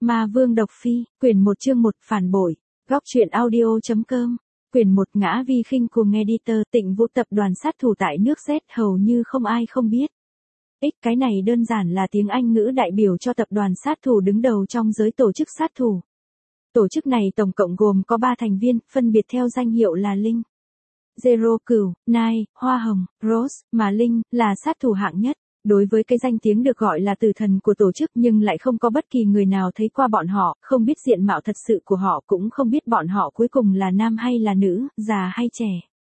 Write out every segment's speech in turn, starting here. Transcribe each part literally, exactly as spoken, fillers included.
Ma Vương Độc Phi, quyển một chương một phản bội, góc truyện audio chấm com, quyển một ngã vi khinh cùng editor Tịnh Vũ tập đoàn sát thủ tại nước Z hầu như không ai không biết. X cái này đơn giản là tiếng Anh ngữ đại biểu cho tập đoàn sát thủ đứng đầu trong giới tổ chức sát thủ. Tổ chức này tổng cộng gồm có ba thành viên, phân biệt theo danh hiệu là Linh, Zero, Cửu, Nai, Hoa Hồng, Rose, mà Linh là sát thủ hạng nhất. Đối với cái danh tiếng được gọi là tử thần của tổ chức nhưng lại không có bất kỳ người nào thấy qua bọn họ, không biết diện mạo thật sự của họ, cũng không biết bọn họ cuối cùng là nam hay là nữ, già hay trẻ.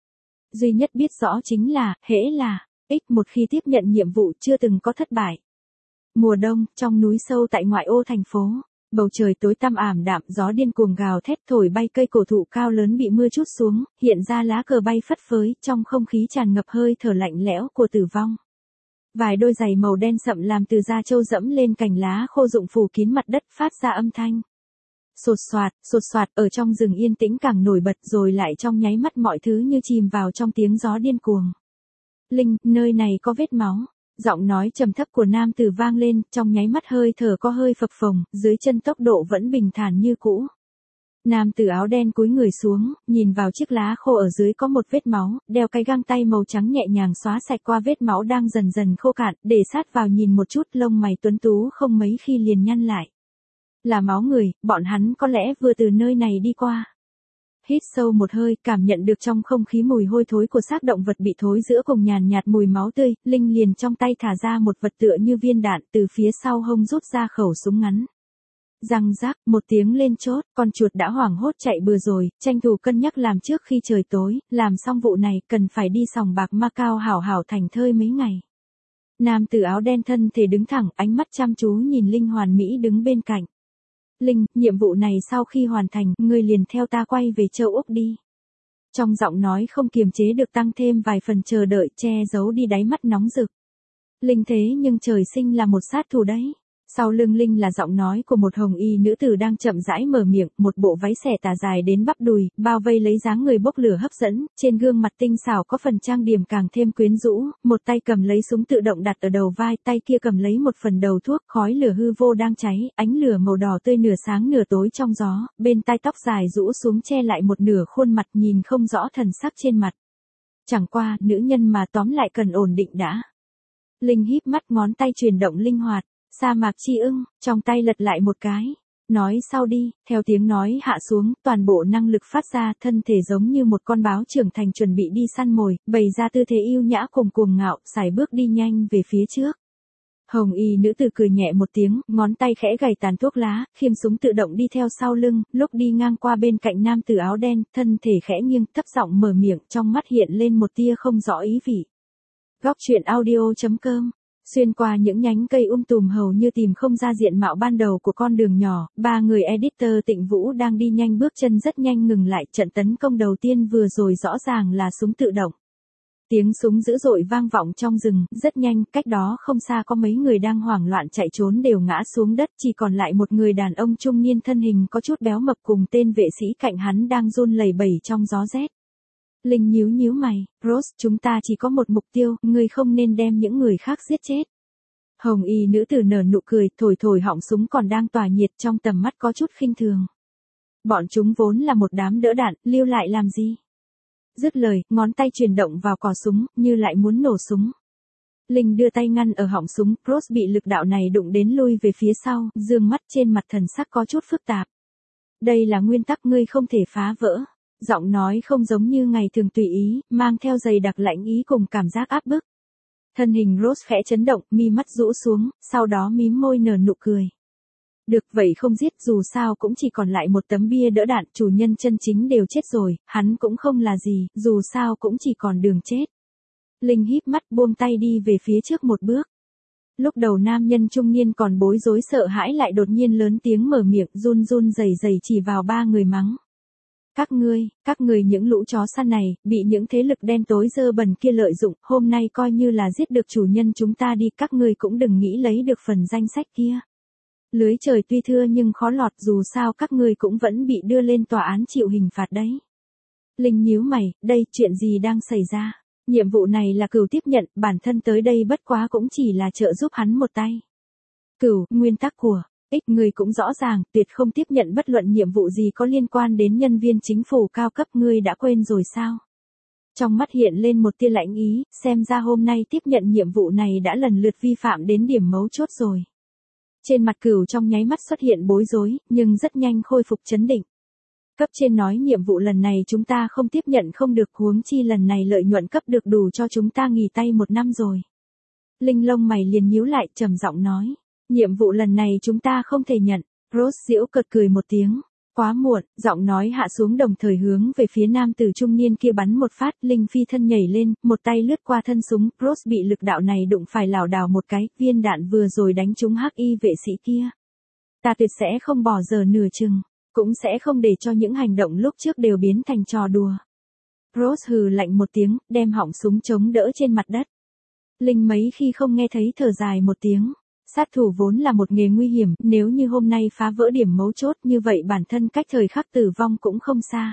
Duy nhất biết rõ chính là, hễ là, X một khi tiếp nhận nhiệm vụ chưa từng có thất bại. Mùa đông, trong núi sâu tại ngoại ô thành phố, bầu trời tối tăm ảm đạm, gió điên cuồng gào thét thổi bay cây cổ thụ cao lớn bị mưa trút xuống, hiện ra lá cờ bay phất phới, trong không khí tràn ngập hơi thở lạnh lẽo của tử vong. Vài đôi giày màu đen sậm làm từ da trâu dẫm lên cành lá khô rụng phủ kín mặt đất phát ra âm thanh. Sột soạt, sột soạt ở trong rừng yên tĩnh càng nổi bật rồi lại trong nháy mắt mọi thứ như chìm vào trong tiếng gió điên cuồng. Linh, nơi này có vết máu. Giọng nói trầm thấp của nam tử vang lên, trong nháy mắt hơi thở có hơi phập phồng, dưới chân tốc độ vẫn bình thản như cũ. Nam tử áo đen cúi người xuống, nhìn vào chiếc lá khô ở dưới có một vết máu, đeo cái găng tay màu trắng nhẹ nhàng xóa sạch qua vết máu đang dần dần khô cạn, để sát vào nhìn một chút, lông mày tuấn tú không mấy khi liền nhăn lại. Là máu người, bọn hắn có lẽ vừa từ nơi này đi qua. Hít sâu một hơi, cảm nhận được trong không khí mùi hôi thối của xác động vật bị thối giữa cùng nhàn nhạt mùi máu tươi, Linh liền trong tay thả ra một vật tựa như viên đạn, từ phía sau hông rút ra khẩu súng ngắn. Răng rác, một tiếng lên chốt, con chuột đã hoảng hốt chạy bừa rồi, tranh thủ cân nhắc làm trước khi trời tối, làm xong vụ này, cần phải đi sòng bạc Macau hảo hảo thành thơi mấy ngày. Nam tử áo đen thân thể đứng thẳng, ánh mắt chăm chú nhìn Linh hoàn mỹ đứng bên cạnh. Linh, nhiệm vụ này sau khi hoàn thành, ngươi liền theo ta quay về châu Úc đi. Trong giọng nói không kiềm chế được tăng thêm vài phần chờ đợi, che giấu đi đáy mắt nóng rực. Linh thế nhưng trời sinh là một sát thủ đấy. Sau lưng Linh là giọng nói của một hồng y nữ tử đang chậm rãi mở miệng, một bộ váy xẻ tà dài đến bắp đùi, bao vây lấy dáng người bốc lửa hấp dẫn, trên gương mặt tinh xảo có phần trang điểm càng thêm quyến rũ, một tay cầm lấy súng tự động đặt ở đầu vai, tay kia cầm lấy một phần đầu thuốc, khói lửa hư vô đang cháy, ánh lửa màu đỏ tươi nửa sáng nửa tối trong gió, bên tai tóc dài rũ xuống che lại một nửa khuôn mặt nhìn không rõ thần sắc trên mặt. Chẳng qua, nữ nhân mà tóm lại cần ổn định đã. Linh híp mắt, ngón tay chuyển động linh hoạt. Sa mạc chi ưng, trong tay lật lại một cái. Nói sau đi, theo tiếng nói hạ xuống, toàn bộ năng lực phát ra, thân thể giống như một con báo trưởng thành chuẩn bị đi săn mồi, bày ra tư thế yêu nhã cùng cuồng ngạo, sải bước đi nhanh về phía trước. Hồng y nữ tử cười nhẹ một tiếng, ngón tay khẽ gảy tàn thuốc lá, khiêm súng tự động đi theo sau lưng, lúc đi ngang qua bên cạnh nam tử áo đen, thân thể khẽ nghiêng, thấp giọng mở miệng, trong mắt hiện lên một tia không rõ ý vị. Góc truyện audio chấm com. Xuyên qua những nhánh cây um tùm hầu như tìm không ra diện mạo ban đầu của con đường nhỏ, ba người editor Tịnh Vũ đang đi nhanh, bước chân rất nhanh ngừng lại, trận tấn công đầu tiên vừa rồi rõ ràng là súng tự động. Tiếng súng dữ dội vang vọng trong rừng, rất nhanh, cách đó không xa có mấy người đang hoảng loạn chạy trốn đều ngã xuống đất, chỉ còn lại một người đàn ông trung niên thân hình có chút béo mập cùng tên vệ sĩ cạnh hắn đang run lẩy bẩy trong gió rét. Linh nhíu nhíu mày, Rose, chúng ta chỉ có một mục tiêu, ngươi không nên đem những người khác giết chết. Hồng y nữ tử nở nụ cười, thổi thổi họng súng còn đang tỏa nhiệt, trong tầm mắt có chút khinh thường. Bọn chúng vốn là một đám đỡ đạn, lưu lại làm gì? Dứt lời, ngón tay chuyển động vào cò súng, như lại muốn nổ súng. Linh đưa tay ngăn ở họng súng, Rose bị lực đạo này đụng đến lui về phía sau, dương mắt trên mặt thần sắc có chút phức tạp. Đây là nguyên tắc ngươi không thể phá vỡ. Giọng nói không giống như ngày thường tùy ý, mang theo dày đặc lãnh ý cùng cảm giác áp bức. Thân hình Rose khẽ chấn động, mi mắt rũ xuống, sau đó mím môi nở nụ cười. Được vậy không giết, dù sao cũng chỉ còn lại một tấm bia đỡ đạn, chủ nhân chân chính đều chết rồi, hắn cũng không là gì, dù sao cũng chỉ còn đường chết. Linh híp mắt buông tay đi về phía trước một bước. Lúc đầu nam nhân trung niên còn bối rối sợ hãi lại đột nhiên lớn tiếng mở miệng, run run rẩy rẩy chỉ vào ba người mắng. Các ngươi, các ngươi những lũ chó săn này, bị những thế lực đen tối dơ bẩn kia lợi dụng, hôm nay coi như là giết được chủ nhân chúng ta đi, các ngươi cũng đừng nghĩ lấy được phần danh sách kia. Lưới trời tuy thưa nhưng khó lọt, dù sao các ngươi cũng vẫn bị đưa lên tòa án chịu hình phạt đấy. Linh nhíu mày, đây, chuyện gì đang xảy ra? Nhiệm vụ này là Cửu tiếp nhận, bản thân tới đây bất quá cũng chỉ là trợ giúp hắn một tay. Cửu, nguyên tắc của X Ích ngươi cũng rõ ràng, tuyệt không tiếp nhận bất luận nhiệm vụ gì có liên quan đến nhân viên chính phủ cao cấp, ngươi đã quên rồi sao? Trong mắt hiện lên một tia lạnh ý, xem ra hôm nay tiếp nhận nhiệm vụ này đã lần lượt vi phạm đến điểm mấu chốt rồi. Trên mặt Cửu trong nháy mắt xuất hiện bối rối, nhưng rất nhanh khôi phục trấn định. Cấp trên nói nhiệm vụ lần này chúng ta không tiếp nhận không được, huống chi lần này lợi nhuận cấp được đủ cho chúng ta nghỉ tay một năm rồi. Linh lông mày liền nhíu lại, trầm giọng nói, nhiệm vụ lần này chúng ta không thể nhận. Rose giễu cợt cười một tiếng. Quá muộn, giọng nói hạ xuống đồng thời hướng về phía nam tử trung niên kia bắn một phát, Linh phi thân nhảy lên, một tay lướt qua thân súng, Rose bị lực đạo này đụng phải lảo đảo một cái, viên đạn vừa rồi đánh trúng hắc y vệ sĩ kia. Ta tuyệt sẽ không bỏ giờ nửa chừng, cũng sẽ không để cho những hành động lúc trước đều biến thành trò đùa. Rose hừ lạnh một tiếng, đem họng súng chống đỡ trên mặt đất. Linh mấy khi không nghe thấy thở dài một tiếng. Sát thủ vốn là một nghề nguy hiểm, nếu như hôm nay phá vỡ điểm mấu chốt như vậy bản thân cách thời khắc tử vong cũng không xa.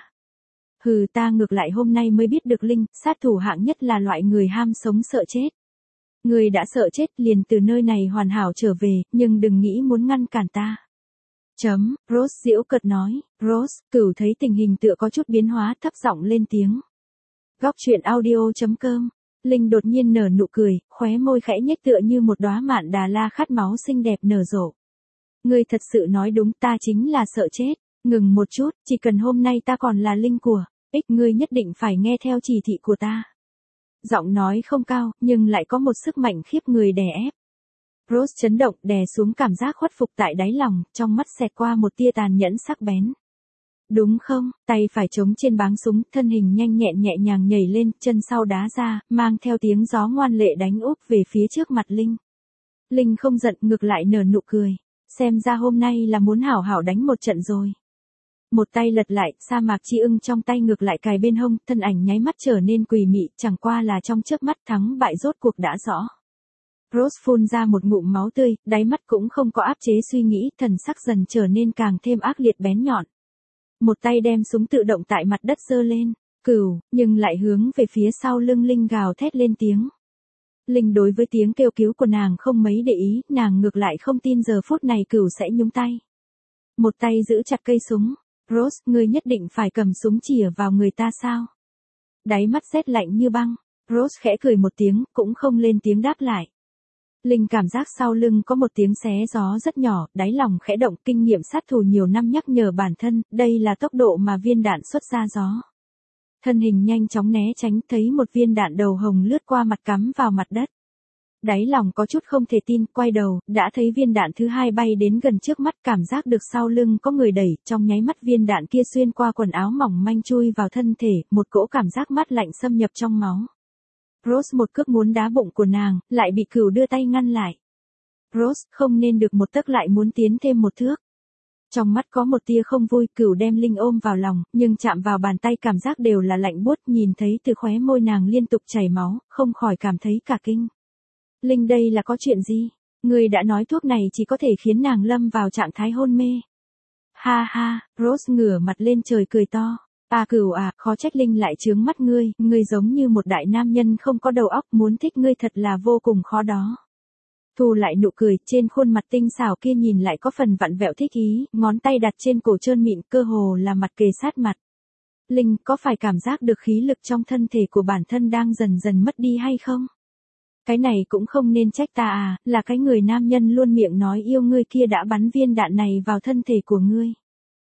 Hừ, ta ngược lại hôm nay mới biết được Linh, sát thủ hạng nhất là loại người ham sống sợ chết. Người đã sợ chết liền từ nơi này hoàn hảo trở về, nhưng đừng nghĩ muốn ngăn cản ta. Chấm, Rose giễu cợt nói, Rose, Cửu thấy tình hình tựa có chút biến hóa, thấp giọng lên tiếng. Góc truyện audio chấm com. Linh đột nhiên nở nụ cười, khóe môi khẽ nhếch tựa như một đóa mạn đà la khát máu xinh đẹp nở rộ. Ngươi thật sự nói đúng, ta chính là sợ chết. Ngừng một chút, chỉ cần hôm nay ta còn là Linh của Ích, ngươi nhất định phải nghe theo chỉ thị của ta. Giọng nói không cao, nhưng lại có một sức mạnh khiếp người đè ép. Rose chấn động, đè xuống cảm giác khuất phục tại đáy lòng, trong mắt xẹt qua một tia tàn nhẫn sắc bén. Đúng không, tay phải chống trên báng súng, thân hình nhanh nhẹn nhẹ nhàng nhảy lên, chân sau đá ra, mang theo tiếng gió ngoan lệ đánh úp về phía trước mặt Linh. Linh không giận, ngược lại nở nụ cười. Xem ra hôm nay là muốn hảo hảo đánh một trận rồi. Một tay lật lại, sa mạc chi ưng trong tay ngược lại cài bên hông, thân ảnh nháy mắt trở nên quỷ mị, chẳng qua là trong chớp mắt thắng bại rốt cuộc đã rõ. Rose phun ra một ngụm máu tươi, đáy mắt cũng không có áp chế suy nghĩ, thần sắc dần trở nên càng thêm ác liệt bén nhọn. Một tay đem súng tự động tại mặt đất giơ lên, Cửu, nhưng lại hướng về phía sau lưng Linh gào thét lên tiếng. Linh đối với tiếng kêu cứu của nàng không mấy để ý, nàng ngược lại không tin giờ phút này Cửu sẽ nhúng tay. Một tay giữ chặt cây súng, Rose, ngươi nhất định phải cầm súng chĩa vào người ta sao? Đáy mắt rét lạnh như băng, Rose khẽ cười một tiếng, cũng không lên tiếng đáp lại. Linh cảm giác sau lưng có một tiếng xé gió rất nhỏ, đáy lòng khẽ động, kinh nghiệm sát thủ nhiều năm nhắc nhở bản thân, đây là tốc độ mà viên đạn xuất ra gió. Thân hình nhanh chóng né tránh, thấy một viên đạn đầu hồng lướt qua mặt cắm vào mặt đất. Đáy lòng có chút không thể tin, quay đầu, đã thấy viên đạn thứ hai bay đến gần trước mắt, cảm giác được sau lưng có người đẩy, trong nháy mắt viên đạn kia xuyên qua quần áo mỏng manh chui vào thân thể, một cỗ cảm giác mát lạnh xâm nhập trong máu. Rose một cước muốn đá bụng của nàng, lại bị Cửu đưa tay ngăn lại. Rose, không nên được một tấc lại muốn tiến thêm một thước. Trong mắt có một tia không vui, Cửu đem Linh ôm vào lòng, nhưng chạm vào bàn tay cảm giác đều là lạnh buốt, nhìn thấy từ khóe môi nàng liên tục chảy máu, không khỏi cảm thấy cả kinh. Linh, đây là có chuyện gì? Người đã nói thuốc này chỉ có thể khiến nàng lâm vào trạng thái hôn mê. Ha ha, Rose ngửa mặt lên trời cười to. À Cửu à, khó trách Linh lại chướng mắt ngươi, ngươi giống như một đại nam nhân không có đầu óc, muốn thích ngươi thật là vô cùng khó đó. Thu lại nụ cười, trên khuôn mặt tinh xảo kia nhìn lại có phần vặn vẹo thích ý, ngón tay đặt trên cổ trơn mịn, cơ hồ là mặt kề sát mặt. Linh, có phải cảm giác được khí lực trong thân thể của bản thân đang dần dần mất đi hay không? Cái này cũng không nên trách ta à, là cái người nam nhân luôn miệng nói yêu ngươi kia đã bắn viên đạn này vào thân thể của ngươi.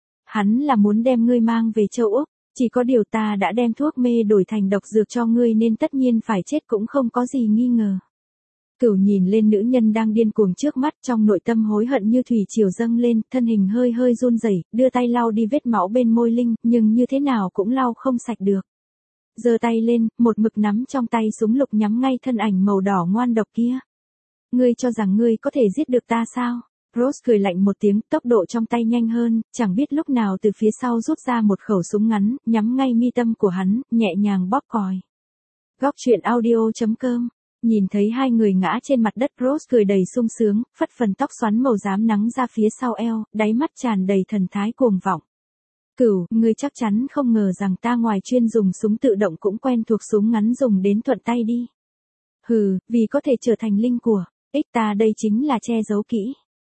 Hắn là muốn đem ngươi mang về châu Úc, chỉ có điều ta đã đem thuốc mê đổi thành độc dược cho ngươi nên tất nhiên phải chết cũng không có gì nghi ngờ. Cửu nhìn lên nữ nhân đang điên cuồng trước mắt, trong nội tâm hối hận như thủy triều dâng lên, thân hình hơi hơi run rẩy, đưa tay lau đi vết máu bên môi Linh, nhưng như thế nào cũng lau không sạch được. Giơ tay lên, một mực nắm trong tay súng lục nhắm ngay thân ảnh màu đỏ ngoan độc kia. Ngươi cho rằng ngươi có thể giết được ta sao? Rose cười lạnh một tiếng, tốc độ trong tay nhanh hơn, chẳng biết lúc nào từ phía sau rút ra một khẩu súng ngắn, nhắm ngay mi tâm của hắn, nhẹ nhàng bóp còi. Góc truyện audio chấm com. Nhìn thấy hai người ngã trên mặt đất, Rose cười đầy sung sướng, phất phần tóc xoắn màu xám nắng ra phía sau eo, đáy mắt tràn đầy thần thái cuồng vọng. Cửu, ngươi chắc chắn không ngờ rằng ta ngoài chuyên dùng súng tự động cũng quen thuộc súng ngắn dùng đến thuận tay đi. Hừ, vì có thể trở thành Linh của Ích ta đây chính là che giấu kỹ.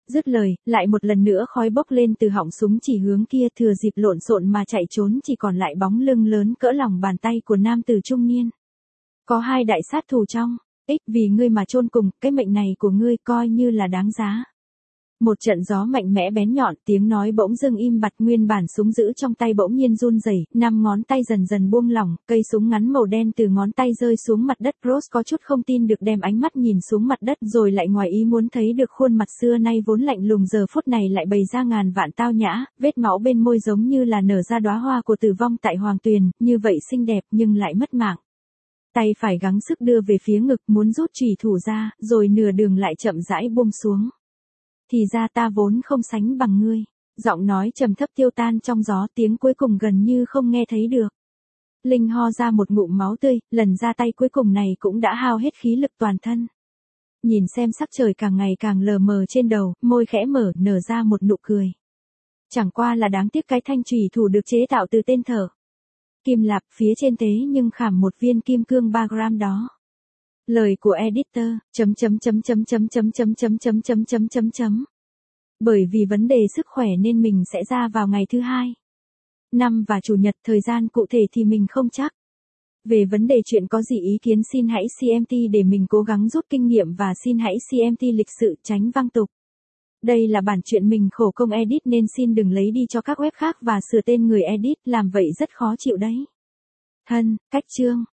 Dứt lời, lại một lần nữa khói bốc lên từ họng súng chỉ hướng kia, thừa dịp lộn xộn mà chạy trốn chỉ còn lại bóng lưng lớn cỡ lòng bàn tay của nam tử trung niên. Có hai đại sát thủ trong, ích vì ngươi mà chôn cùng, cái mệnh này của ngươi coi như là đáng giá. Một trận gió mạnh mẽ bén nhọn, tiếng nói bỗng dưng im bặt, nguyên bản súng giữ trong tay bỗng nhiên run rẩy, năm ngón tay dần dần buông lỏng, cây súng ngắn màu đen từ ngón tay rơi xuống mặt đất. Rose có chút không tin được đem ánh mắt nhìn xuống mặt đất, rồi lại ngoài ý muốn thấy được khuôn mặt xưa nay vốn lạnh lùng giờ phút này lại bày ra ngàn vạn tao nhã, vết máu bên môi giống như là nở ra đóa hoa của tử vong tại hoàng tuyền, như vậy xinh đẹp nhưng lại mất mạng. Tay phải gắng sức đưa về phía ngực muốn rút chùy thủ ra, rồi nửa đường lại chậm rãi buông xuống. Thì ra ta vốn không sánh bằng ngươi. Giọng nói trầm thấp tiêu tan trong gió, tiếng cuối cùng gần như không nghe thấy được. Linh ho ra một ngụm máu tươi, lần ra tay cuối cùng này cũng đã hao hết khí lực toàn thân. Nhìn xem sắc trời càng ngày càng lờ mờ trên đầu, môi khẽ mở, nở ra một nụ cười. Chẳng qua là đáng tiếc cái thanh chùy thủ được chế tạo từ tên thở Kim Lạp, phía trên tế nhưng khảm một viên kim cương ba gram đó. Lời của editor, chấm chấm chấm chấm chấm chấm chấm chấm chấm chấm chấm chấm chấm. Bởi vì vấn đề sức khỏe nên mình sẽ ra vào ngày thứ hai, năm và chủ nhật, thời gian cụ thể thì mình không chắc. Về vấn đề chuyện có gì ý kiến xin hãy xê em tê để mình cố gắng rút kinh nghiệm và xin hãy xê em tê lịch sự tránh văng tục. Đây là bản chuyện mình khổ công edit nên xin đừng lấy đi cho các web khác và sửa tên người edit, làm vậy rất khó chịu đấy. Thân, cách chương.